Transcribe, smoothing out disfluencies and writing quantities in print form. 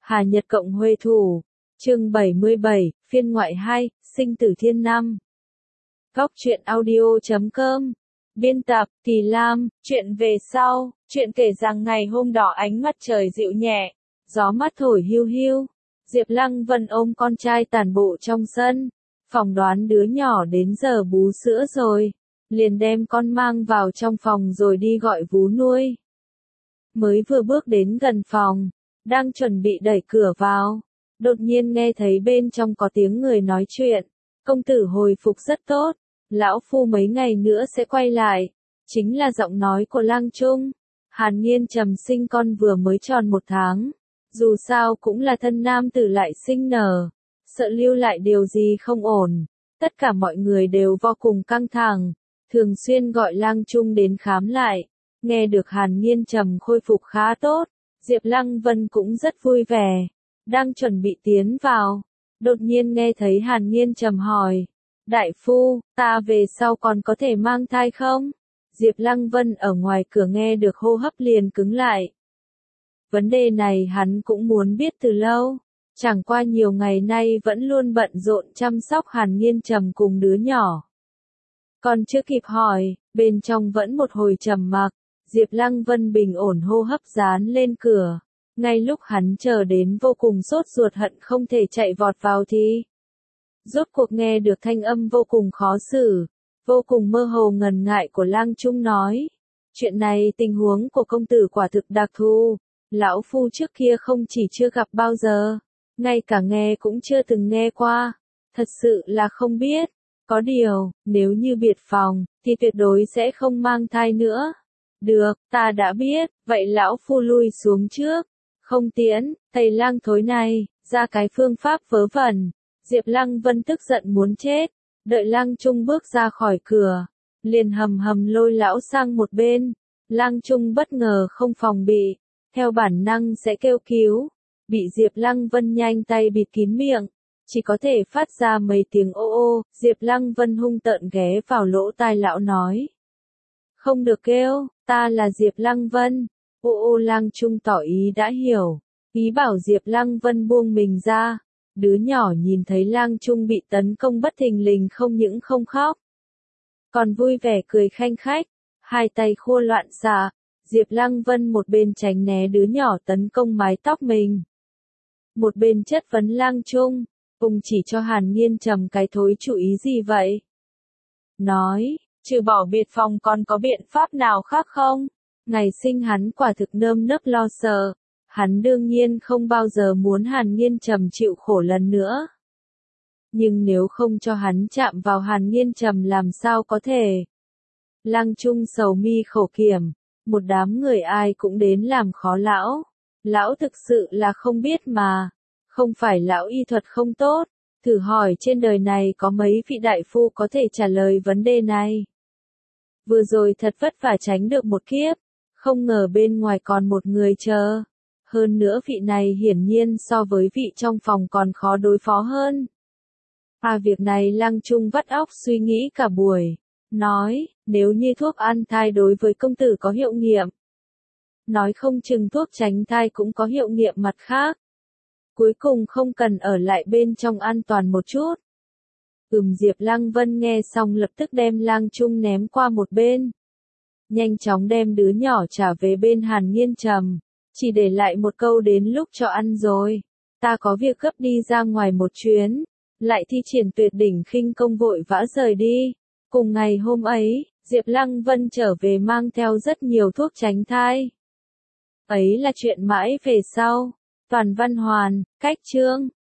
Hà Nhật Cộng Huê Thủ, chương 77, phiên ngoại 2, sinh tử thiên năm. Góc truyện audio.com. Biên tập, Kỳ Lam, chuyện về sau, chuyện kể rằng ngày hôm đó ánh mặt trời dịu nhẹ, gió mát thổi hiu hiu. Diệp Lăng Vân ôm con trai tản bộ trong sân, phỏng đoán đứa nhỏ đến giờ bú sữa rồi, liền đem con mang vào trong phòng rồi đi gọi vú nuôi. Mới vừa bước đến gần phòng, đang chuẩn bị đẩy cửa vào, đột nhiên nghe thấy bên trong có tiếng người nói chuyện. Công tử hồi phục rất tốt, lão phu mấy ngày nữa sẽ quay lại. Chính là giọng nói của Lang Trung. Hàn Nghiên Trầm sinh con vừa mới tròn 1 tháng, dù sao cũng là thân nam tử lại sinh nở, sợ lưu lại điều gì không ổn. Tất cả mọi người đều vô cùng căng thẳng, thường xuyên gọi Lang Trung đến khám lại. Nghe được Hàn Nghiên Trầm khôi phục khá tốt, Diệp Lăng Vân cũng rất vui vẻ, đang chuẩn bị tiến vào, đột nhiên nghe thấy Hàn Nghiên Trầm hỏi, đại phu, ta về sau còn có thể mang thai không? Diệp Lăng Vân ở ngoài cửa nghe được hô hấp liền cứng lại. Vấn đề này hắn cũng muốn biết từ lâu, chẳng qua nhiều ngày nay vẫn luôn bận rộn chăm sóc Hàn Nghiên Trầm cùng đứa nhỏ. Còn chưa kịp hỏi, bên trong vẫn một hồi trầm mặc. Diệp Lăng Vân bình ổn hô hấp dán lên cửa. Ngay lúc hắn chờ đến vô cùng sốt ruột hận không thể chạy vọt vào thì rốt cuộc nghe được thanh âm vô cùng khó xử, vô cùng mơ hồ ngần ngại của Lang Trung nói. Chuyện này tình huống của công tử quả thực đặc thù. Lão phu trước kia không chỉ chưa gặp bao giờ, ngay cả nghe cũng chưa từng nghe qua. Thật sự là không biết. Có điều, nếu như biệt phòng, thì tuyệt đối sẽ không mang thai nữa. Được, ta đã biết, vậy lão phu lui xuống trước. Không tiễn, thầy Lang thối này, ra cái phương pháp vớ vẩn. Diệp Lăng Vân tức giận muốn chết, đợi Lang Trung bước ra khỏi cửa, liền hầm hầm lôi lão sang một bên. Lang Trung bất ngờ không phòng bị, theo bản năng sẽ kêu cứu, bị Diệp Lăng Vân nhanh tay bịt kín miệng, chỉ có thể phát ra mấy tiếng ô ô. Diệp Lăng Vân hung tợn ghé vào lỗ tai lão nói. Không được kêu, ta là Diệp Lăng Vân. Ô ô. Lang Trung tỏ ý đã hiểu, ý bảo Diệp Lăng Vân buông mình ra. Đứa nhỏ nhìn thấy Lang Trung bị tấn công bất thình lình không những không khóc, còn vui vẻ cười khanh khách, hai tay khua loạn xạ. Diệp Lăng Vân một bên tránh né đứa nhỏ tấn công mái tóc mình, một bên chất vấn Lang Trung, cùng chỉ cho Hàn Nghiên Trầm cái thối chủ ý gì vậy? Nói, trừ bỏ biệt phòng còn có biện pháp nào khác không? Ngày sinh hắn quả thực nơm nớp lo sợ, hắn đương nhiên không bao giờ muốn Hàn Nghiên Trầm chịu khổ lần nữa. Nhưng nếu không cho hắn chạm vào Hàn Nghiên Trầm làm sao có thể? Lang Trung sầu mi khổ kiểm, một đám người ai cũng đến làm khó lão. Lão thực sự là không biết mà, không phải lão y thuật không tốt, thử hỏi trên đời này có mấy vị đại phu có thể trả lời vấn đề này. Vừa rồi thật vất vả tránh được một kiếp, không ngờ bên ngoài còn một người chờ. Hơn nữa vị này hiển nhiên so với vị trong phòng còn khó đối phó hơn. Việc này Lang Trung vắt óc suy nghĩ cả buổi, nói, nếu như thuốc an thai đối với công tử có hiệu nghiệm, nói không chừng thuốc tránh thai cũng có hiệu nghiệm mặt khác. Cuối cùng không cần ở lại bên trong an toàn một chút. Diệp Lăng Vân nghe xong lập tức đem Lang Trung ném qua một bên. Nhanh chóng đem đứa nhỏ trả về bên Hàn Nghiên Trầm, chỉ để lại một câu đến lúc cho ăn rồi. Ta có việc gấp đi ra ngoài một chuyến, lại thi triển tuyệt đỉnh khinh công vội vã rời đi. Cùng ngày hôm ấy, Diệp Lăng Vân trở về mang theo rất nhiều thuốc tránh thai. Ấy là chuyện mãi về sau. Toàn văn hoàn, cách chương.